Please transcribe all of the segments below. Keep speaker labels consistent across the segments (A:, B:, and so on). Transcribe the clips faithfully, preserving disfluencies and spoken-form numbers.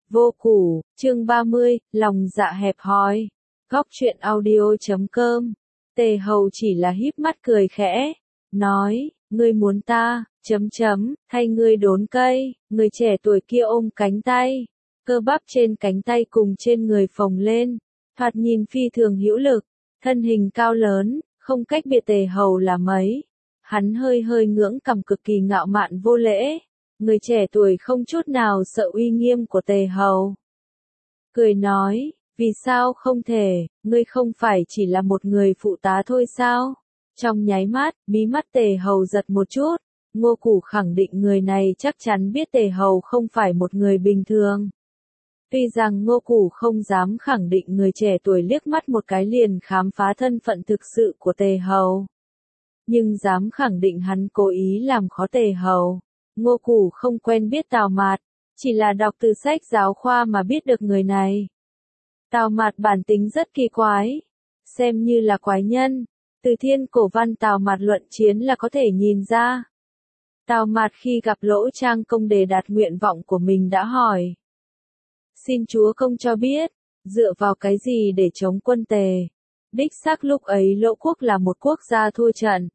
A: Vô củ, chương ba mươi, lòng dạ hẹp hòi. Góc truyện audio chấm com. Tề Hầu chỉ là híp mắt cười khẽ, nói, ngươi muốn ta, chấm chấm, thay ngươi đốn cây. Người trẻ tuổi kia ôm cánh tay, cơ bắp trên cánh tay cùng trên người phồng lên, thoạt nhìn phi thường hữu lực, thân hình cao lớn, không cách biệt Tề Hầu là mấy. Hắn hơi hơi ngưỡng cằm, cực kỳ ngạo mạn vô lễ. Người trẻ tuổi không chút nào sợ uy nghiêm của Tề Hầu. Cười nói, vì sao không thể, ngươi không phải chỉ là một người phụ tá thôi sao? Trong nháy mắt, mí mắt Tề Hầu giật một chút, Ngô Củ khẳng định người này chắc chắn biết Tề Hầu không phải một người bình thường. Tuy rằng Ngô Củ không dám khẳng định người trẻ tuổi liếc mắt một cái liền khám phá thân phận thực sự của Tề Hầu, nhưng dám khẳng định hắn cố ý làm khó Tề Hầu. Ngô Củ không quen biết Tào Mạt, chỉ là đọc từ sách giáo khoa mà biết được người này. Tào Mạt bản tính rất kỳ quái, xem như là quái nhân, từ thiên cổ văn Tào Mạt luận chiến là có thể nhìn ra. Tào Mạt khi gặp Lỗ Trang Công đề đạt nguyện vọng của mình đã hỏi, xin chúa công cho biết, dựa vào cái gì để chống quân Tề? Đích xác lúc ấy Lỗ quốc là một quốc gia thua trận.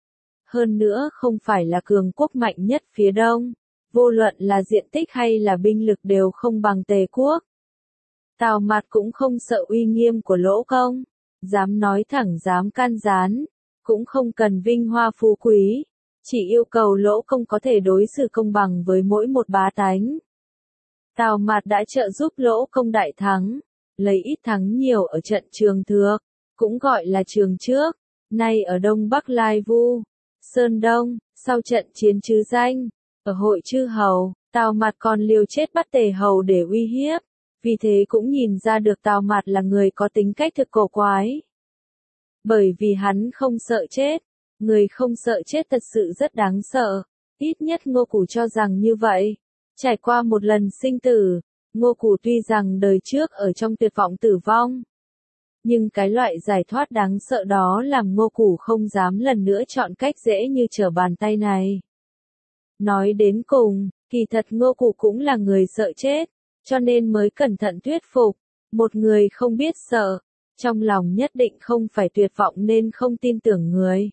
A: Hơn nữa không phải là cường quốc mạnh nhất phía đông, vô luận là diện tích hay là binh lực đều không bằng Tề quốc. Tào Mạt cũng không sợ uy nghiêm của Lỗ công, dám nói thẳng dám can gián, cũng không cần vinh hoa phú quý, chỉ yêu cầu Lỗ công có thể đối xử công bằng với mỗi một bá tánh. Tào Mạt đã trợ giúp Lỗ công đại thắng, lấy ít thắng nhiều ở trận Trường Thược, cũng gọi là Trường Trước, nay ở Đông Bắc Lai Vu, Sơn Đông. Sau trận chiến Trứ Danh, ở hội chư hầu, Tào Mạt còn liều chết bắt Tề Hầu để uy hiếp, vì thế cũng nhìn ra được Tào Mạt là người có tính cách thực cổ quái. Bởi vì hắn không sợ chết, người không sợ chết thật sự rất đáng sợ, ít nhất Ngô Củ cho rằng như vậy. Trải qua một lần sinh tử, Ngô Củ tuy rằng đời trước ở trong tuyệt vọng tử vong, nhưng cái loại giải thoát đáng sợ đó làm Ngô Củ không dám lần nữa chọn cách dễ như trở bàn tay này. Nói đến cùng, kỳ thật Ngô Củ cũng là người sợ chết, cho nên mới cẩn thận thuyết phục. Một người không biết sợ, trong lòng nhất định không phải tuyệt vọng nên không tin tưởng người,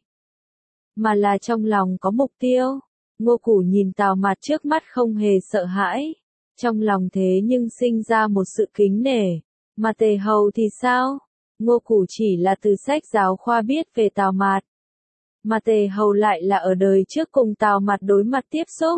A: mà là trong lòng có mục tiêu. Ngô Củ nhìn Tào Mạt trước mắt không hề sợ hãi, trong lòng thế nhưng sinh ra một sự kính nể. Mà Tề Hầu thì sao? Ngô Củ chỉ là từ sách giáo khoa biết về Tào Mạt, mà Tề Hầu lại là ở đời trước cùng Tào Mạt đối mặt tiếp xúc.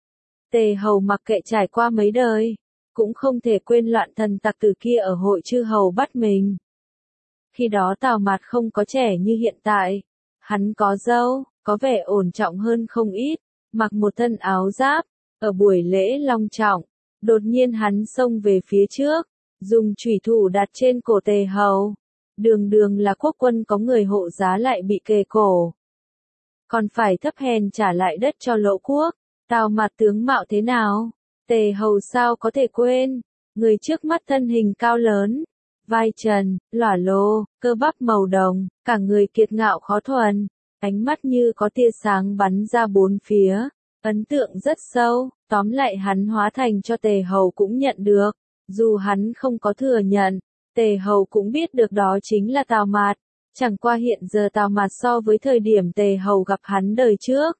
A: Tề Hầu mặc kệ trải qua mấy đời, cũng không thể quên loạn thần tặc từ kia ở hội chư hầu bắt mình. Khi đó Tào Mạt không có trẻ như hiện tại, hắn có râu, có vẻ ổn trọng hơn không ít, mặc một thân áo giáp, ở buổi lễ long trọng, đột nhiên hắn xông về phía trước, dùng chủy thủ đặt trên cổ Tề Hầu. Đường đường là quốc quân có người hộ giá lại bị kề cổ, còn phải thấp hèn trả lại đất cho Lỗ quốc. Tào Mạt tướng mạo thế nào? Tề Hầu sao có thể quên? Người trước mắt thân hình cao lớn, vai trần, lỏa lồ, cơ bắp màu đồng, cả người kiệt ngạo khó thuần, ánh mắt như có tia sáng bắn ra bốn phía, ấn tượng rất sâu. Tóm lại hắn hóa thành cho Tề Hầu cũng nhận được, dù hắn không có thừa nhận, Tề Hầu cũng biết được đó chính là Tào Mạt. Chẳng qua hiện giờ Tào Mạt so với thời điểm Tề Hầu gặp hắn đời trước,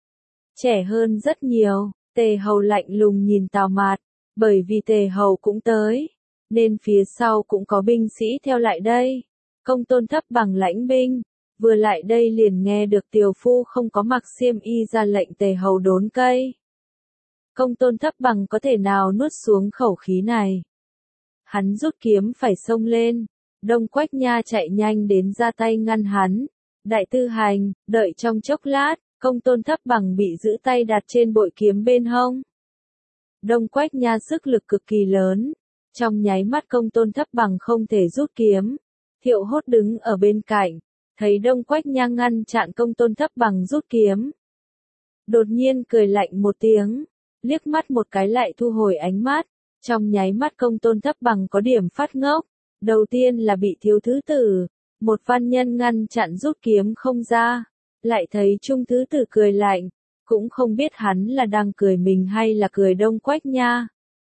A: trẻ hơn rất nhiều. Tề Hầu lạnh lùng nhìn Tào Mạt, bởi vì Tề Hầu cũng tới, nên phía sau cũng có binh sĩ theo lại đây. Công Tôn Thấp Bằng lãnh binh, vừa lại đây liền nghe được tiều phu không có mặc xiêm y ra lệnh Tề Hầu đốn cây. Công Tôn Thấp Bằng có thể nào nuốt xuống khẩu khí này? Hắn rút kiếm phải xông lên, Đông Quách Nha chạy nhanh đến ra tay ngăn hắn. Đại tư hành, đợi trong chốc lát, Công Tôn Thấp Bằng bị giữ tay đặt trên bội kiếm bên hông. Đông Quách Nha sức lực cực kỳ lớn, trong nháy mắt Công Tôn Thấp Bằng không thể rút kiếm. Thiệu Hốt đứng ở bên cạnh, thấy Đông Quách Nha ngăn chặn Công Tôn Thấp Bằng rút kiếm, đột nhiên cười lạnh một tiếng, liếc mắt một cái lại thu hồi ánh mắt. Trong nháy mắt Công Tôn Thấp Bằng có điểm phát ngốc, đầu tiên là bị thiếu thứ tử, một văn nhân ngăn chặn rút kiếm không ra, lại thấy trung thứ tử cười lạnh, cũng không biết hắn là đang cười mình hay là cười Đông Quách Nha.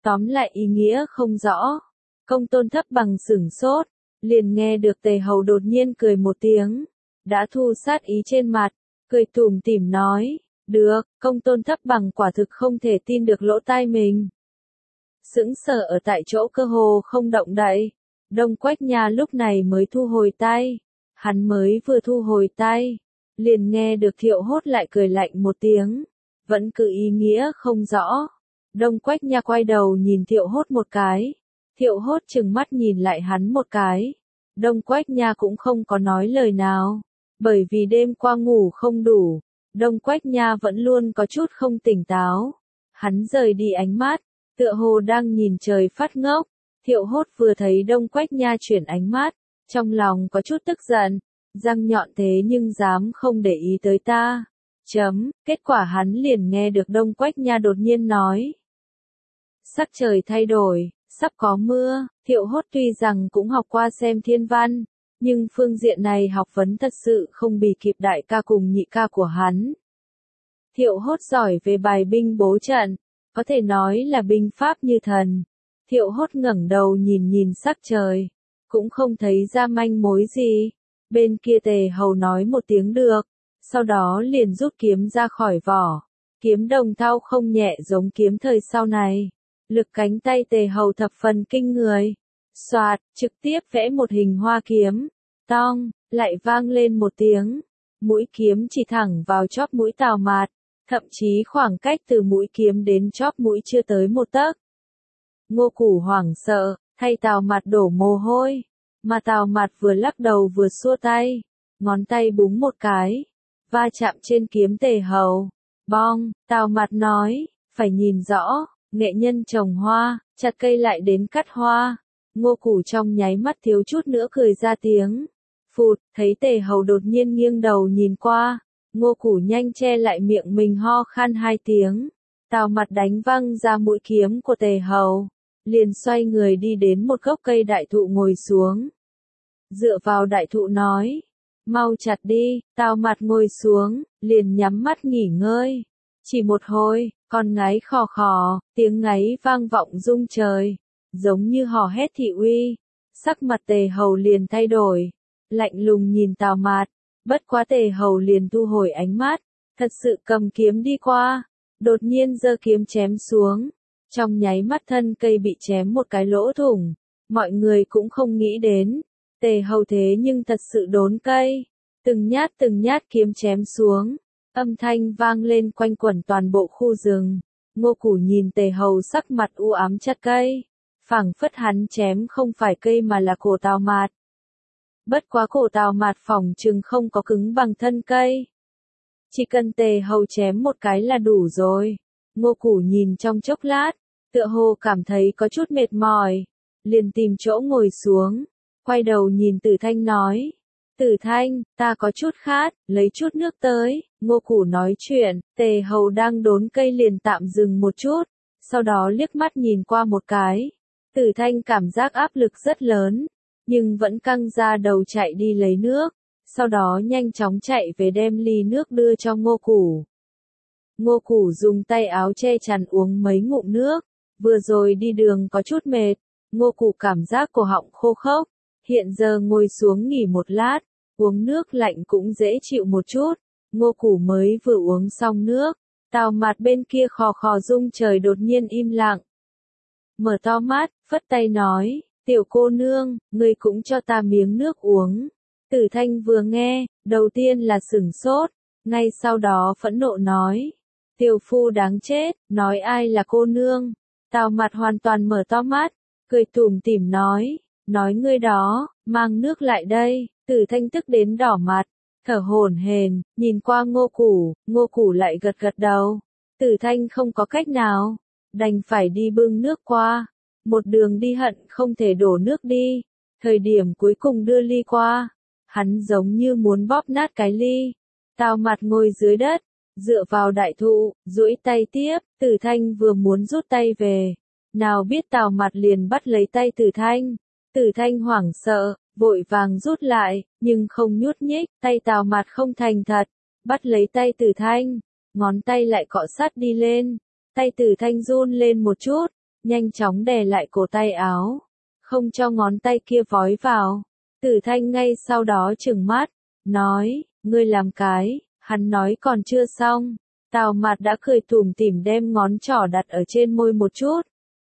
A: Tóm lại ý nghĩa không rõ. Công tôn thấp bằng sửng sốt, liền nghe được Tề Hầu đột nhiên cười một tiếng, đã thu sát ý trên mặt, cười tủm tỉm nói, được, công tôn thấp bằng quả thực không thể tin được lỗ tai mình. Sững sờ ở tại chỗ cơ hồ không động đậy, Đông Quách Nha lúc này mới thu hồi tay, hắn mới vừa thu hồi tay, liền nghe được Thiệu Hốt lại cười lạnh một tiếng, vẫn cứ ý nghĩa không rõ. Đông Quách Nha quay đầu nhìn Thiệu Hốt một cái, Thiệu Hốt chừng mắt nhìn lại hắn một cái, Đông Quách Nha cũng không có nói lời nào, bởi vì đêm qua ngủ không đủ, Đông Quách Nha vẫn luôn có chút không tỉnh táo, hắn rời đi ánh mắt, tựa hồ đang nhìn trời phát ngốc. Thiệu Hốt vừa thấy Đông Quách Nha chuyển ánh mắt, trong lòng có chút tức giận, răng nhọn thế nhưng dám không để ý tới ta. Chấm, kết quả hắn liền nghe được Đông Quách Nha đột nhiên nói. Sắc trời thay đổi, sắp có mưa, Thiệu Hốt tuy rằng cũng học qua xem thiên văn, nhưng phương diện này học vấn thật sự không bì kịp đại ca cùng nhị ca của hắn. Thiệu Hốt giỏi về bài binh bố trận, có thể nói là binh pháp như thần. Thiệu Hốt ngẩng đầu nhìn nhìn sắc trời, cũng không thấy ra manh mối gì. Bên kia Tề Hầu nói một tiếng được, sau đó liền rút kiếm ra khỏi vỏ. Kiếm đồng thau không nhẹ giống kiếm thời sau này. Lực cánh tay Tề Hầu thập phần kinh người. Soạt, trực tiếp vẽ một hình hoa kiếm. Tong, lại vang lên một tiếng. Mũi kiếm chỉ thẳng vào chóp mũi Tào Mạt. Thậm chí khoảng cách từ mũi kiếm đến chóp mũi chưa tới một tấc. Ngô Củ hoảng sợ, thay Tào Mạt đổ mồ hôi, mà Tào Mạt vừa lắc đầu vừa xua tay, ngón tay búng một cái, va chạm trên kiếm Tề Hầu. Bong, Tào Mạt nói, phải nhìn rõ, nghệ nhân trồng hoa, chặt cây lại đến cắt hoa. Ngô Củ trong nháy mắt thiếu chút nữa cười ra tiếng. Phụt, thấy Tề Hầu đột nhiên nghiêng đầu nhìn qua, Ngô Củ nhanh che lại miệng mình ho khan hai tiếng. Tào Mạt đánh văng ra mũi kiếm của Tề Hầu, liền xoay người đi đến một gốc cây đại thụ ngồi xuống. Dựa vào đại thụ nói, mau chặt đi. Tào Mạt ngồi xuống, liền nhắm mắt nghỉ ngơi. Chỉ một hồi, con ngáy khò khò, tiếng ngáy vang vọng rung trời, giống như hò hét thị uy. Sắc mặt Tề Hầu liền thay đổi, lạnh lùng nhìn Tào Mạt, bất quá Tề Hầu liền thu hồi ánh mắt, thật sự cầm kiếm đi qua, đột nhiên giơ kiếm chém xuống. Trong nháy mắt thân cây bị chém một cái lỗ thủng, mọi người cũng không nghĩ đến, Tề Hầu thế nhưng thật sự đốn cây, từng nhát từng nhát kiếm chém xuống, âm thanh vang lên quanh quẩn toàn bộ khu rừng. Ngô Củ nhìn Tề Hầu sắc mặt u ám chặt cây, phảng phất hắn chém không phải cây mà là cổ Tào Mạt. Bất quá cổ Tào Mạt phỏng chừng không có cứng bằng thân cây, chỉ cần Tề Hầu chém một cái là đủ rồi. Ngô Củ nhìn trong chốc lát, tựa hồ cảm thấy có chút mệt mỏi, liền tìm chỗ ngồi xuống, quay đầu nhìn Tử Thanh nói, Tử Thanh, ta có chút khát, lấy chút nước tới. Ngô Củ nói chuyện, Tề Hầu đang đốn cây liền tạm dừng một chút, sau đó liếc mắt nhìn qua một cái. Tử Thanh cảm giác áp lực rất lớn, nhưng vẫn căng ra đầu chạy đi lấy nước, sau đó nhanh chóng chạy về đem ly nước đưa cho Ngô Củ. Ngô Củ dùng tay áo che chắn uống mấy ngụm nước, vừa rồi đi đường có chút mệt, Ngô Củ cảm giác cổ họng khô khốc, hiện giờ ngồi xuống nghỉ một lát, uống nước lạnh cũng dễ chịu một chút. Ngô Củ mới vừa uống xong nước, Tào Mạt bên kia khò khò rung trời đột nhiên im lặng. Mở to mắt, phất tay nói, tiểu cô nương, ngươi cũng cho ta miếng nước uống. Tử Thanh vừa nghe, đầu tiên là sửng sốt, ngay sau đó phẫn nộ nói, tiểu phu đáng chết, nói ai là cô nương. Tào Mạt hoàn toàn mở to mắt, cười tủm tỉm nói, nói ngươi đó, mang nước lại đây. Tử Thanh tức đến đỏ mặt, thở hổn hển, nhìn qua Ngô Củ, Ngô Củ lại gật gật đầu. Tử Thanh không có cách nào, đành phải đi bưng nước qua, một đường đi hận không thể đổ nước đi. Thời điểm cuối cùng đưa ly qua, hắn giống như muốn bóp nát cái ly. Tào Mạt ngồi dưới đất, dựa vào đại thụ, duỗi tay tiếp. Tử Thanh vừa muốn rút tay về, nào biết Tào Mạt liền bắt lấy tay Tử Thanh. Tử Thanh hoảng sợ, vội vàng rút lại, nhưng không nhúc nhích. Tay Tào Mạt không thành thật, bắt lấy tay Tử Thanh, ngón tay lại cọ sát đi lên. Tay Tử Thanh run lên một chút, nhanh chóng đè lại cổ tay áo, không cho ngón tay kia vói vào. Tử Thanh ngay sau đó trừng mắt, nói, ngươi làm cái, hắn nói còn chưa xong. Tào Mạt đã cười tủm tỉm đem ngón trỏ đặt ở trên môi một chút.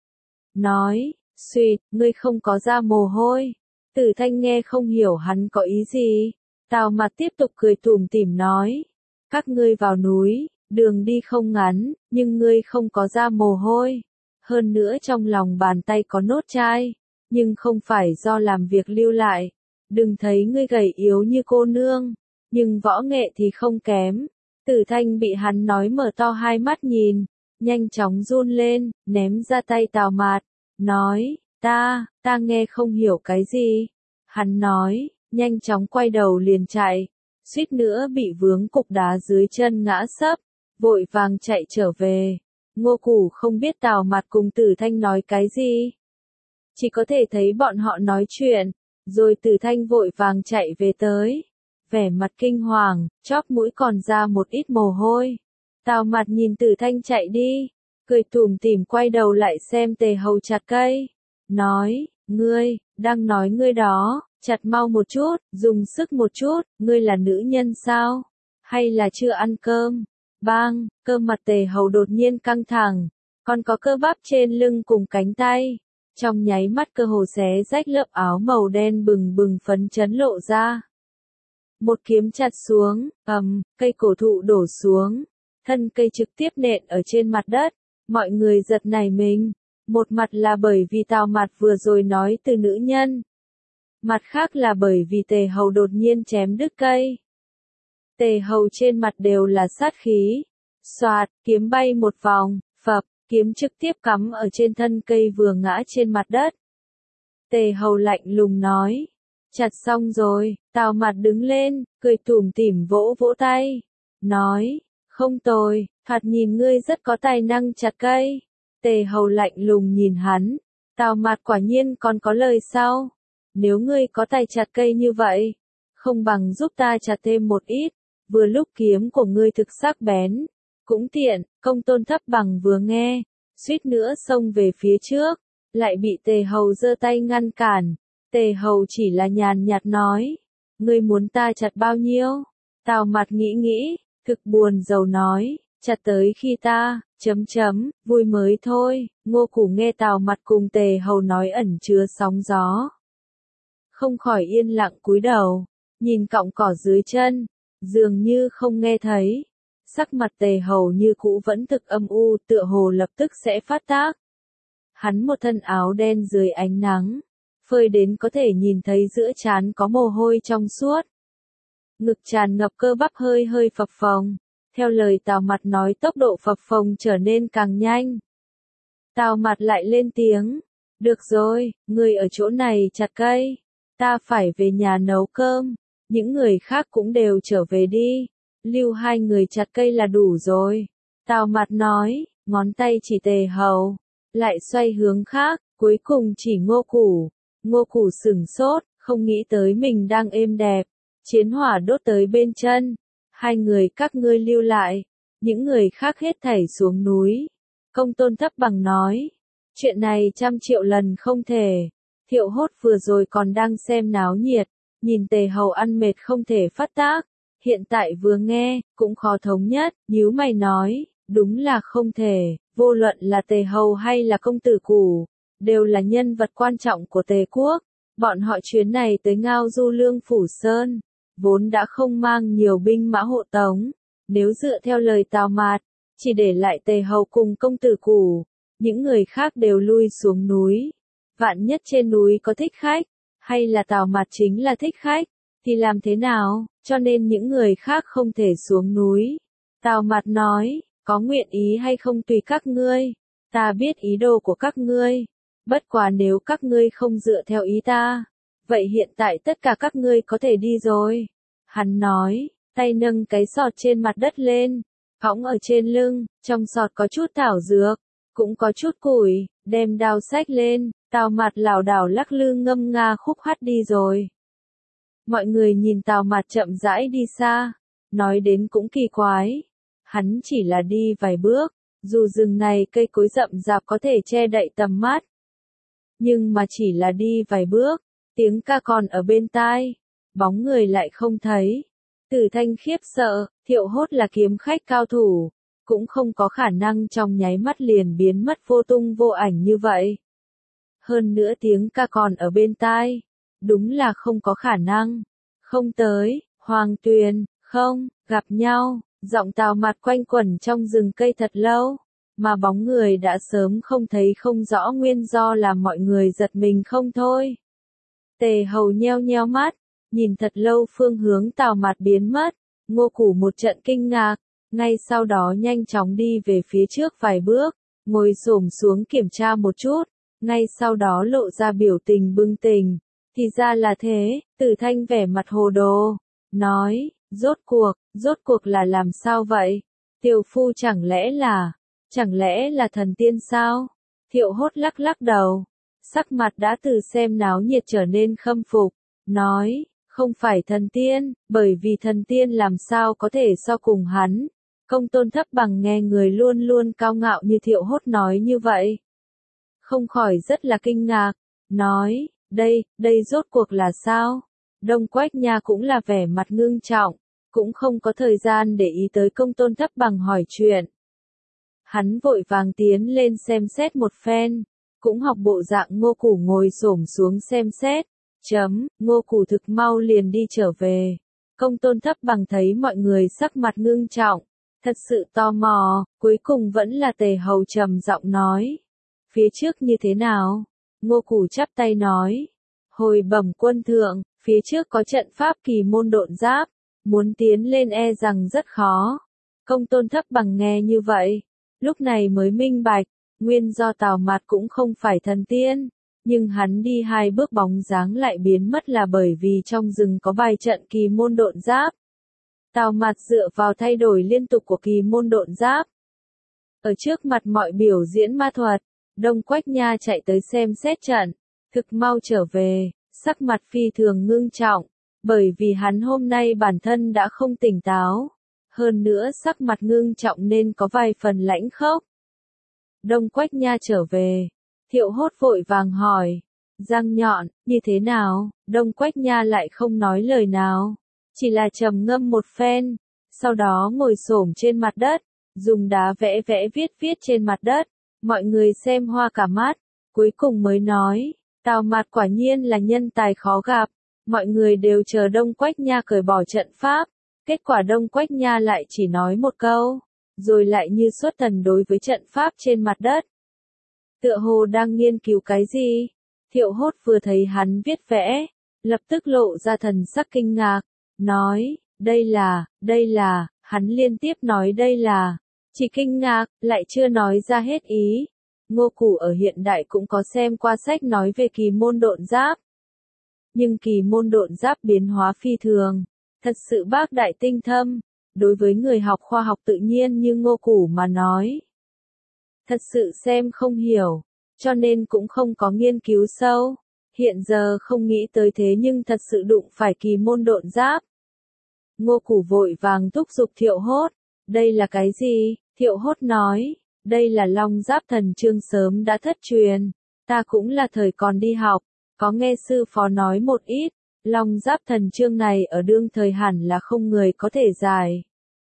A: Nói, suýt, ngươi không có ra mồ hôi. Tử Thanh nghe không hiểu hắn có ý gì. Tào Mạt tiếp tục cười tủm tỉm nói, các ngươi vào núi, đường đi không ngắn, nhưng ngươi không có ra mồ hôi. Hơn nữa trong lòng bàn tay có nốt chai, nhưng không phải do làm việc lưu lại. Đừng thấy ngươi gầy yếu như cô nương, nhưng võ nghệ thì không kém. Tử Thanh bị hắn nói mở to hai mắt nhìn, nhanh chóng run lên, ném ra tay Tào Mạt, nói, ta, ta nghe không hiểu cái gì. Hắn nói, nhanh chóng quay đầu liền chạy, suýt nữa bị vướng cục đá dưới chân ngã sấp, vội vàng chạy trở về. Ngô Củ không biết Tào Mạt cùng Tử Thanh nói cái gì, chỉ có thể thấy bọn họ nói chuyện, rồi Tử Thanh vội vàng chạy về tới, vẻ mặt kinh hoàng, chóp mũi còn ra một ít mồ hôi. Tào Mạt nhìn Tử Thanh chạy đi, cười tủm tỉm quay đầu lại xem Tề Hầu chặt cây, nói, ngươi, đang nói ngươi đó, chặt mau một chút, dùng sức một chút, ngươi là nữ nhân sao? Hay là chưa ăn cơm? Bang, cơ mặt Tề Hầu đột nhiên căng thẳng, còn có cơ bắp trên lưng cùng cánh tay. Trong nháy mắt cơ hồ xé rách lớp áo màu đen bừng bừng phấn chấn lộ ra. Một kiếm chặt xuống, ầm, cây cổ thụ đổ xuống, thân cây trực tiếp nện ở trên mặt đất, mọi người giật nảy mình. Một mặt là bởi vì Tào Mạt vừa rồi nói từ nữ nhân, mặt khác là bởi vì Tề Hầu đột nhiên chém đứt cây. Tề Hầu trên mặt đều là sát khí, xoạt, kiếm bay một vòng, phập, kiếm trực tiếp cắm ở trên thân cây vừa ngã trên mặt đất. Tề Hầu lạnh lùng nói, chặt xong rồi. Tào Mạt đứng lên, cười tủm tỉm vỗ vỗ tay, nói, không tồi, thoạt nhìn ngươi rất có tài năng chặt cây. Tề Hầu lạnh lùng nhìn hắn, Tào Mạt quả nhiên còn có lời sau, nếu ngươi có tài chặt cây như vậy, không bằng giúp ta chặt thêm một ít, vừa lúc kiếm của ngươi thực sắc bén, cũng tiện. Công Tôn Thấp Bằng vừa nghe, suýt nữa xông về phía trước, lại bị Tề Hầu giơ tay ngăn cản. Tề Hầu chỉ là nhàn nhạt nói, ngươi muốn ta chặt bao nhiêu? Tào Mạt nghĩ nghĩ, thực buồn rầu nói, chặt tới khi ta, chấm chấm, vui mới thôi. Ngô Củ nghe Tào Mạt cùng Tề Hầu nói ẩn chứa sóng gió, không khỏi yên lặng cúi đầu, nhìn cọng cỏ dưới chân, dường như không nghe thấy. Sắc mặt Tề Hầu như cũ vẫn thực âm u, tựa hồ lập tức sẽ phát tác. Hắn một thân áo đen dưới ánh nắng, phơi đến có thể nhìn thấy giữa trán có mồ hôi trong suốt. Ngực tràn ngập cơ bắp hơi hơi phập phồng, theo lời Tào Mạt nói tốc độ phập phồng trở nên càng nhanh. Tào Mạt lại lên tiếng, được rồi, ngươi ở chỗ này chặt cây, ta phải về nhà nấu cơm, những người khác cũng đều trở về đi, lưu hai người chặt cây là đủ rồi. Tào Mạt nói, ngón tay chỉ Tề Hầu, lại xoay hướng khác, cuối cùng chỉ Ngô Củ. Ngô Củ sửng sốt, không nghĩ tới mình đang êm đẹp, chiến hỏa đốt tới bên chân. Hai người các ngươi lưu lại, những người khác hết thảy xuống núi. Công Tôn Thấp Bằng nói, chuyện này trăm triệu lần không thể. Thiệu Hốt vừa rồi còn đang xem náo nhiệt, nhìn Tề Hầu ăn mệt không thể phát tác, hiện tại vừa nghe, cũng khó thống nhất, nhíu mày nói, đúng là không thể, vô luận là Tề Hầu hay là công tử Củ, đều là nhân vật quan trọng của Tề quốc. Bọn họ chuyến này tới Ngao Du Lương Phủ Sơn, vốn đã không mang nhiều binh mã hộ tống, nếu dựa theo lời Tào Mạt, chỉ để lại Tề Hầu cùng công tử Củ, những người khác đều lui xuống núi. Vạn nhất trên núi có thích khách, hay là Tào Mạt chính là thích khách, thì làm thế nào, cho nên những người khác không thể xuống núi. Tào Mạt nói, có nguyện ý hay không tùy các ngươi, ta biết ý đồ của các ngươi, bất quá nếu các ngươi không dựa theo ý ta, vậy hiện tại tất cả các ngươi có thể đi rồi. Hắn nói, tay nâng cái sọt trên mặt đất lên, phóng ở trên lưng, trong sọt có chút thảo dược, cũng có chút củi, đem đao xách lên. Tào Mạt lảo đảo lắc lư ngâm nga khúc hát đi rồi. Mọi người nhìn Tào Mạt chậm rãi đi xa, nói đến cũng kỳ quái. Hắn chỉ là đi vài bước, Dù rừng này cây cối rậm rạp có thể che đậy tầm mắt, nhưng mà chỉ là đi vài bước, tiếng ca còn ở bên tai, bóng người lại không thấy. Tử Thanh khiếp sợ, Thiệu Hốt là kiếm khách cao thủ, cũng không có khả năng trong nháy mắt liền biến mất vô tung vô ảnh như vậy. Hơn nữa tiếng ca còn ở bên tai, đúng là không có khả năng. Không tới, Hoàng Tuyền, không, gặp nhau, giọng Tào Mạt quanh quẩn trong rừng cây thật lâu, mà bóng người đã sớm không thấy không rõ nguyên do làm mọi người giật mình không thôi. Tề Hầu nheo nheo mắt, nhìn thật lâu phương hướng Tào Mạt biến mất, Ngô Củ một trận kinh ngạc, ngay sau đó nhanh chóng đi về phía trước vài bước, ngồi xổm xuống kiểm tra một chút, ngay sau đó lộ ra biểu tình bừng tỉnh. Thì ra là thế, Tử Thanh vẻ mặt hồ đồ, nói, rốt cuộc, rốt cuộc là làm sao vậy? Tiểu phu chẳng lẽ là, chẳng lẽ là thần tiên sao? Thiệu Hốt lắc lắc đầu, sắc mặt đã từ xem náo nhiệt trở nên khâm phục, nói, không phải thần tiên, bởi vì thần tiên làm sao có thể so cùng hắn. Công Tôn Thấp Bằng nghe người luôn luôn cao ngạo như Thiệu Hốt nói như vậy, không khỏi rất là kinh ngạc, nói, đây, đây rốt cuộc là sao? Đông Quách Nha cũng là vẻ mặt ngưng trọng, cũng không có thời gian để ý tới Công Tôn Thấp Bằng hỏi chuyện. Hắn vội vàng tiến lên xem xét một phen, cũng học bộ dạng Ngô Củ ngồi xổm xuống xem xét, chấm, Ngô Củ thực mau liền đi trở về. Công Tôn Thấp Bằng thấy mọi người sắc mặt ngưng trọng, thật sự tò mò, cuối cùng vẫn là Tề Hầu trầm giọng nói. Phía trước như thế nào? Ngô Củ chắp tay nói. Hồi bẩm quân thượng, phía trước có trận pháp kỳ môn độn giáp, muốn tiến lên e rằng rất khó. Công Tôn Thấp Bằng nghe như vậy, lúc này mới minh bạch, nguyên do Tào Mạt cũng không phải thần tiên, nhưng hắn đi hai bước bóng dáng lại biến mất là bởi vì trong rừng có bài trận kỳ môn độn giáp. Tào Mạt dựa vào thay đổi liên tục của kỳ môn độn giáp. Ở trước mặt mọi biểu diễn ma thuật, Đông Quách Nha chạy tới xem xét trận, thực mau trở về, sắc mặt phi thường ngưng trọng, bởi vì hắn hôm nay bản thân đã không tỉnh táo, hơn nữa sắc mặt ngưng trọng nên có vài phần lãnh khốc. Đông Quách Nha trở về, Thiệu Hốt vội vàng hỏi, răng nhọn, như thế nào? Đông Quách Nha lại không nói lời nào, chỉ là trầm ngâm một phen, sau đó ngồi xổm trên mặt đất, dùng đá vẽ vẽ viết viết trên mặt đất, mọi người xem hoa cả mắt, cuối cùng mới nói, Tào Mạt quả nhiên là nhân tài khó gặp, mọi người đều chờ Đông Quách Nha cởi bỏ trận pháp, kết quả Đông Quách Nha lại chỉ nói một câu, rồi lại như xuất thần đối với trận pháp trên mặt đất. Tựa hồ đang nghiên cứu cái gì? Thiệu Hốt vừa thấy hắn viết vẽ, lập tức lộ ra thần sắc kinh ngạc, nói, đây là, đây là, hắn liên tiếp nói đây là, chỉ kinh ngạc, lại chưa nói ra hết ý. Ngô Củ ở hiện đại cũng có xem qua sách nói về kỳ môn độn giáp. Nhưng kỳ môn độn giáp biến hóa phi thường, thật sự bác đại tinh thâm, đối với người học khoa học tự nhiên như Ngô Củ mà nói. Thật sự xem không hiểu, cho nên cũng không có nghiên cứu sâu. Hiện giờ không nghĩ tới thế nhưng thật sự đụng phải kỳ môn độn giáp. Ngô Củ vội vàng thúc giục Thiệu Hốt, đây là cái gì? Thiệu Hốt nói, đây là Long Giáp Thần Chương sớm đã thất truyền, ta cũng là thời còn đi học, có nghe sư phó nói một ít, Long Giáp Thần Chương này ở đương thời hẳn là không người có thể giải.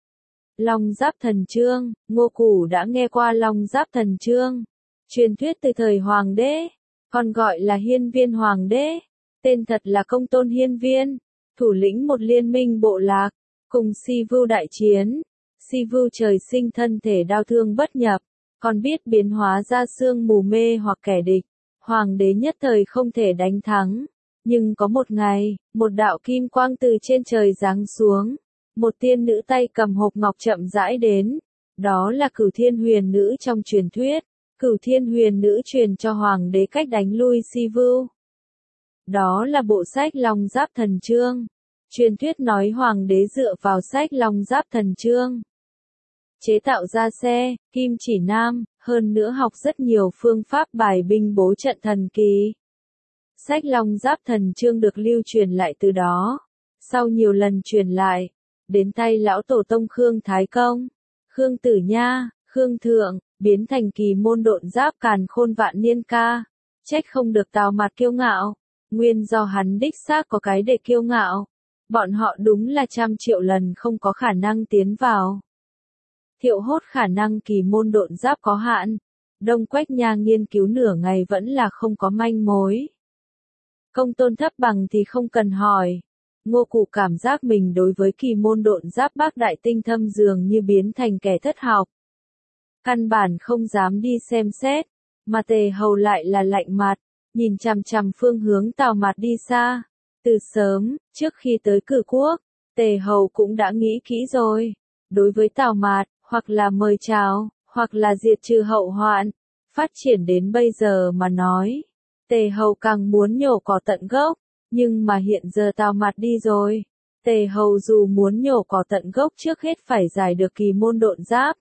A: Long Giáp Thần Chương, Ngô Củ đã nghe qua Long Giáp Thần Chương, truyền thuyết từ thời Hoàng đế, còn gọi là Hiên Viên Hoàng đế, tên thật là Công Tôn Hiên Viên, thủ lĩnh một liên minh bộ lạc, cùng Si Vưu đại chiến. Si Vưu trời sinh thân thể đau thương bất nhập, còn biết biến hóa ra sương mù mê hoặc kẻ địch, Hoàng đế nhất thời không thể đánh thắng. Nhưng có một ngày, một đạo kim quang từ trên trời giáng xuống, một tiên nữ tay cầm hộp ngọc chậm rãi đến, đó là Cửu Thiên Huyền Nữ trong truyền thuyết. Cửu Thiên Huyền Nữ truyền cho Hoàng đế cách đánh lui Si Vưu. Đó là bộ sách Long Giáp Thần Chương. Truyền thuyết nói Hoàng đế dựa vào sách Long Giáp Thần Chương chế tạo ra xe, kim chỉ nam, hơn nữa học rất nhiều phương pháp bài binh bố trận thần kỳ. Sách Long Giáp Thần Chương được lưu truyền lại từ đó, sau nhiều lần truyền lại, đến tay lão tổ tông Khương Thái Công, Khương Tử Nha, Khương Thượng, biến thành kỳ môn độn giáp càn khôn vạn niên ca. Trách không được Tào Mạt kiêu ngạo. Nguyên do hắn đích xác có cái để kiêu ngạo. Bọn họ đúng là trăm triệu lần không có khả năng tiến vào. Thiệu Hốt khả năng kỳ môn độn giáp có hạn. Đông Quách Nha nghiên cứu nửa ngày vẫn là không có manh mối. Công Tôn Thấp Bằng thì không cần hỏi. Ngô Cụ cảm giác mình đối với kỳ môn độn giáp bác đại tinh thâm dường như biến thành kẻ thất học. Căn bản không dám đi xem xét, mà Tề Hầu lại là lạnh mặt, nhìn chằm chằm phương hướng Tào Mạt đi xa. Từ sớm, trước khi tới Cử Quốc, Tề Hầu cũng đã nghĩ kỹ rồi. Đối với Tào Mạt, hoặc là mời chào, hoặc là diệt trừ hậu hoạn. Phát triển đến bây giờ mà nói, Tề Hầu càng muốn nhổ cỏ tận gốc, nhưng mà hiện giờ Tào Mạt đi rồi. Tề Hầu dù muốn nhổ cỏ tận gốc trước hết phải giải được kỳ môn độn giáp.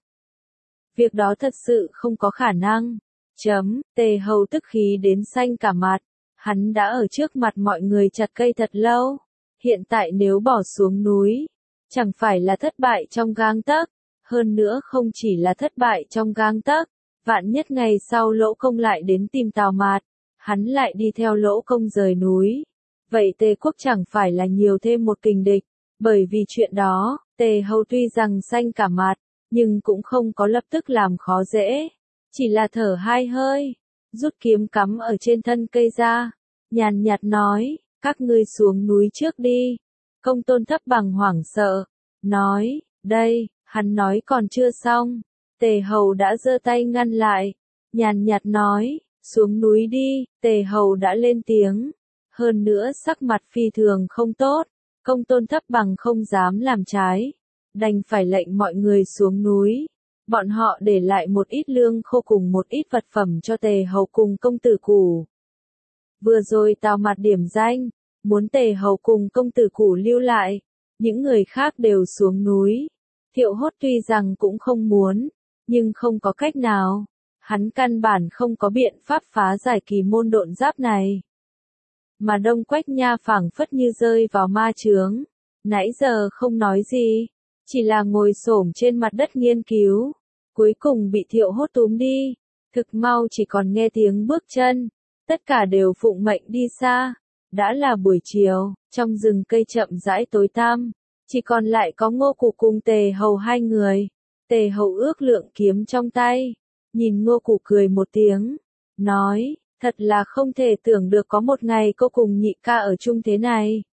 A: Việc đó thật sự không có khả năng. Chấm, Tề Hầu tức khí đến xanh cả mặt. Hắn đã ở trước mặt mọi người chặt cây thật lâu. Hiện tại nếu bỏ xuống núi, chẳng phải là thất bại trong gang tấc. Hơn nữa không chỉ là thất bại trong gang tấc. Vạn nhất ngày sau Lỗ Công lại đến tìm Tào Mạt, hắn lại đi theo Lỗ Công rời núi. Vậy Tề quốc chẳng phải là nhiều thêm một kình địch. Bởi vì chuyện đó, Tề Hầu tuy rằng xanh cả mặt, nhưng cũng không có lập tức làm khó dễ. Chỉ là thở hai hơi, rút kiếm cắm ở trên thân cây ra, nhàn nhạt nói, các ngươi xuống núi trước đi. Công Tôn Thấp Bằng hoảng sợ, nói, đây, hắn nói còn chưa xong. Tề Hầu đã giơ tay ngăn lại, nhàn nhạt nói, xuống núi đi. Tề Hầu đã lên tiếng, hơn nữa sắc mặt phi thường không tốt. Công Tôn Thấp Bằng không dám làm trái, đành phải lệnh mọi người xuống núi. Bọn họ để lại một ít lương khô cùng một ít vật phẩm cho Tề Hầu cùng công tử Củ. Vừa rồi Tào Mạt điểm danh, muốn Tề Hầu cùng công tử Củ lưu lại, những người khác đều xuống núi. Thiệu Hốt tuy rằng cũng không muốn, nhưng không có cách nào, hắn căn bản không có biện pháp phá giải kỳ môn độn giáp này. Mà Đông Quách Nha phảng phất như rơi vào ma chướng, nãy giờ không nói gì, chỉ là ngồi xổm trên mặt đất nghiên cứu, cuối cùng bị Thiệu Hốt túm đi. Thực mau chỉ còn nghe tiếng bước chân, tất cả đều phụng mệnh đi xa. Đã là buổi chiều, trong rừng cây chậm rãi tối tăm, chỉ còn lại có Ngô Cụ cùng Tề Hầu hai người. Tề Hầu ước lượng kiếm trong tay, nhìn Ngô Cụ cười một tiếng, nói, thật là không thể tưởng được có một ngày cô cùng nhị ca ở chung thế này.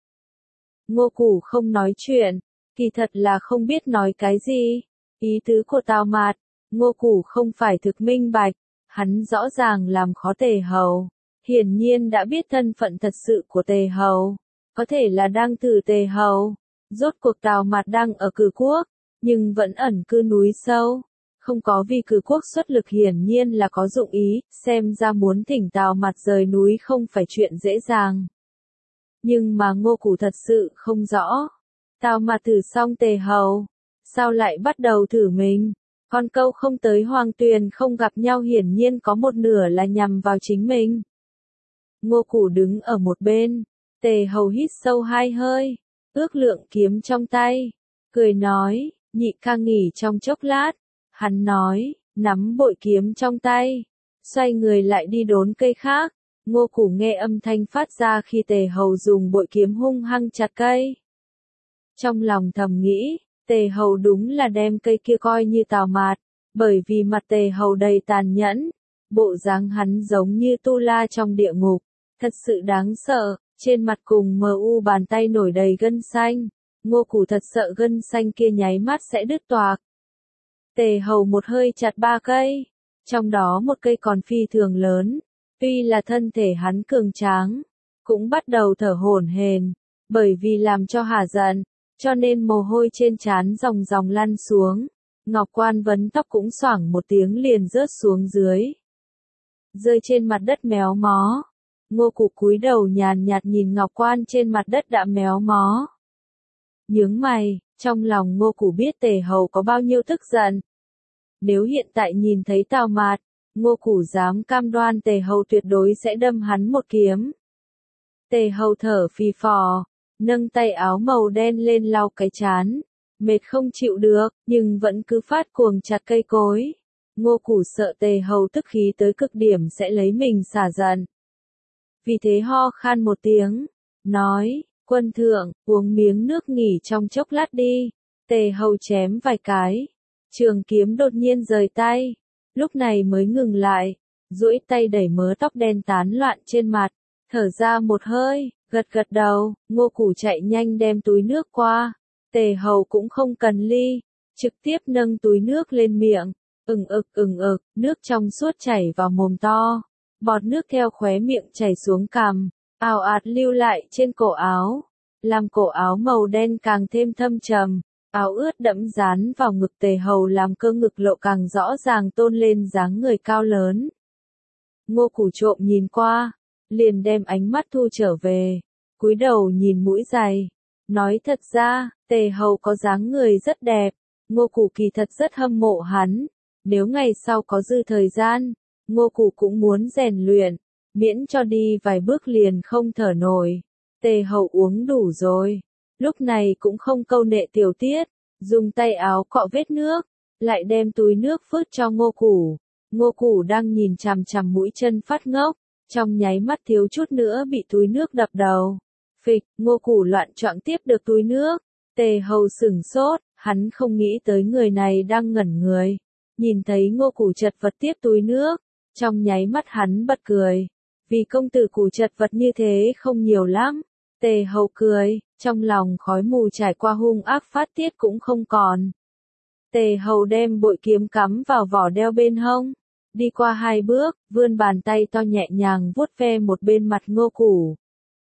A: Ngô Cụ không nói chuyện, kỳ thật là không biết nói cái gì. Ý tứ của Tào Mạt, Ngô Cụ không phải thực minh bạch, hắn rõ ràng làm khó Tề Hầu. Hiển nhiên đã biết thân phận thật sự của Tề Hầu, có thể là đang thử Tề Hầu. Rốt cuộc Tào Mạt đang ở Cử Quốc, nhưng vẫn ẩn cư núi sâu, không có vì Cử Quốc xuất lực, hiển nhiên là có dụng ý, xem ra muốn thỉnh Tào Mạt rời núi không phải chuyện dễ dàng. Nhưng mà Ngô Cụ thật sự không rõ, Tào Mạt thử xong Tề Hầu, sao lại bắt đầu thử mình? Con câu không tới Hoàng Tuyền không gặp nhau hiển nhiên có một nửa là nhằm vào chính mình. Ngô Cụ đứng ở một bên, Tề Hầu hít sâu hai hơi, ước lượng kiếm trong tay, cười nói, nhị ca nghỉ trong chốc lát. Hắn nói, nắm bội kiếm trong tay, xoay người lại đi đốn cây khác. Ngô Cụ nghe âm thanh phát ra khi Tề Hầu dùng bội kiếm hung hăng chặt cây. Trong lòng thầm nghĩ, Tề Hầu đúng là đem cây kia coi như Tào Mạt, bởi vì mặt Tề Hầu đầy tàn nhẫn, bộ dáng hắn giống như Tu La trong địa ngục, thật sự đáng sợ, trên mặt cùng mờ u bàn tay nổi đầy gân xanh. Ngô Cụ thật sợ gân xanh kia nháy mắt sẽ đứt toạc. Tề Hầu một hơi chặt ba cây, trong đó một cây còn phi thường lớn, tuy là thân thể hắn cường tráng, cũng bắt đầu thở hổn hển, bởi vì làm cho hả giận, cho nên mồ hôi trên trán ròng ròng lăn xuống, Ngọc Quan vấn tóc cũng xoảng một tiếng liền rớt xuống dưới, rơi trên mặt đất méo mó. Ngô Cụ cúi đầu nhàn nhạt nhìn Ngọc Quan trên mặt đất đã méo mó. Nhướng mày, trong lòng Ngô Cụ biết Tề Hầu có bao nhiêu tức giận. Nếu hiện tại nhìn thấy Tào Mạt, Ngô Cụ dám cam đoan Tề Hầu tuyệt đối sẽ đâm hắn một kiếm. Tề Hầu thở phì phò, nâng tay áo màu đen lên lau cái trán, mệt không chịu được, nhưng vẫn cứ phát cuồng chặt cây cối. Ngô Củ sợ Tề Hầu tức khí tới cực điểm sẽ lấy mình xả giận. Vì thế ho khan một tiếng, nói, quân thượng, uống miếng nước nghỉ trong chốc lát đi. Tề Hầu chém vài cái, trường kiếm đột nhiên rời tay, lúc này mới ngừng lại, duỗi tay đẩy mớ tóc đen tán loạn trên mặt, thở ra một hơi, gật gật đầu. Ngô Củ chạy nhanh đem túi nước qua, Tề Hầu cũng không cần ly, trực tiếp nâng túi nước lên miệng, ừng ực ừng ực, nước trong suốt chảy vào mồm to, bọt nước theo khóe miệng chảy xuống cằm, ào ạt lưu lại trên cổ áo, làm cổ áo màu đen càng thêm thâm trầm. Áo ướt đẫm dán vào ngực Tề Hầu làm cơ ngực lộ càng rõ ràng tôn lên dáng người cao lớn. Ngô Củ trộm nhìn qua, liền đem ánh mắt thu trở về, cúi đầu nhìn mũi giày, nói thật ra, Tề Hầu có dáng người rất đẹp, Ngô Củ kỳ thật rất hâm mộ hắn, nếu ngày sau có dư thời gian, Ngô Củ cũng muốn rèn luyện, miễn cho đi vài bước liền không thở nổi. Tề Hầu uống đủ rồi. Lúc này cũng không câu nệ tiểu tiết, dùng tay áo cọ vết nước, lại đem túi nước phớt cho Ngô Củ. Ngô Củ đang nhìn chằm chằm mũi chân phát ngốc, trong nháy mắt thiếu chút nữa bị túi nước đập đầu. Phịch, Ngô Củ loạn choạng tiếp được túi nước, Tề Hầu sửng sốt, hắn không nghĩ tới người này đang ngẩn người. Nhìn thấy Ngô Củ chật vật tiếp túi nước, trong nháy mắt hắn bật cười, vì công tử Củ chật vật như thế không nhiều lắm. Tề Hầu cười, trong lòng khói mù trải qua hung ác phát tiết cũng không còn. Tề Hầu đem bội kiếm cắm vào vỏ đeo bên hông, đi qua hai bước, vươn bàn tay to nhẹ nhàng vuốt ve một bên mặt Ngô Củ.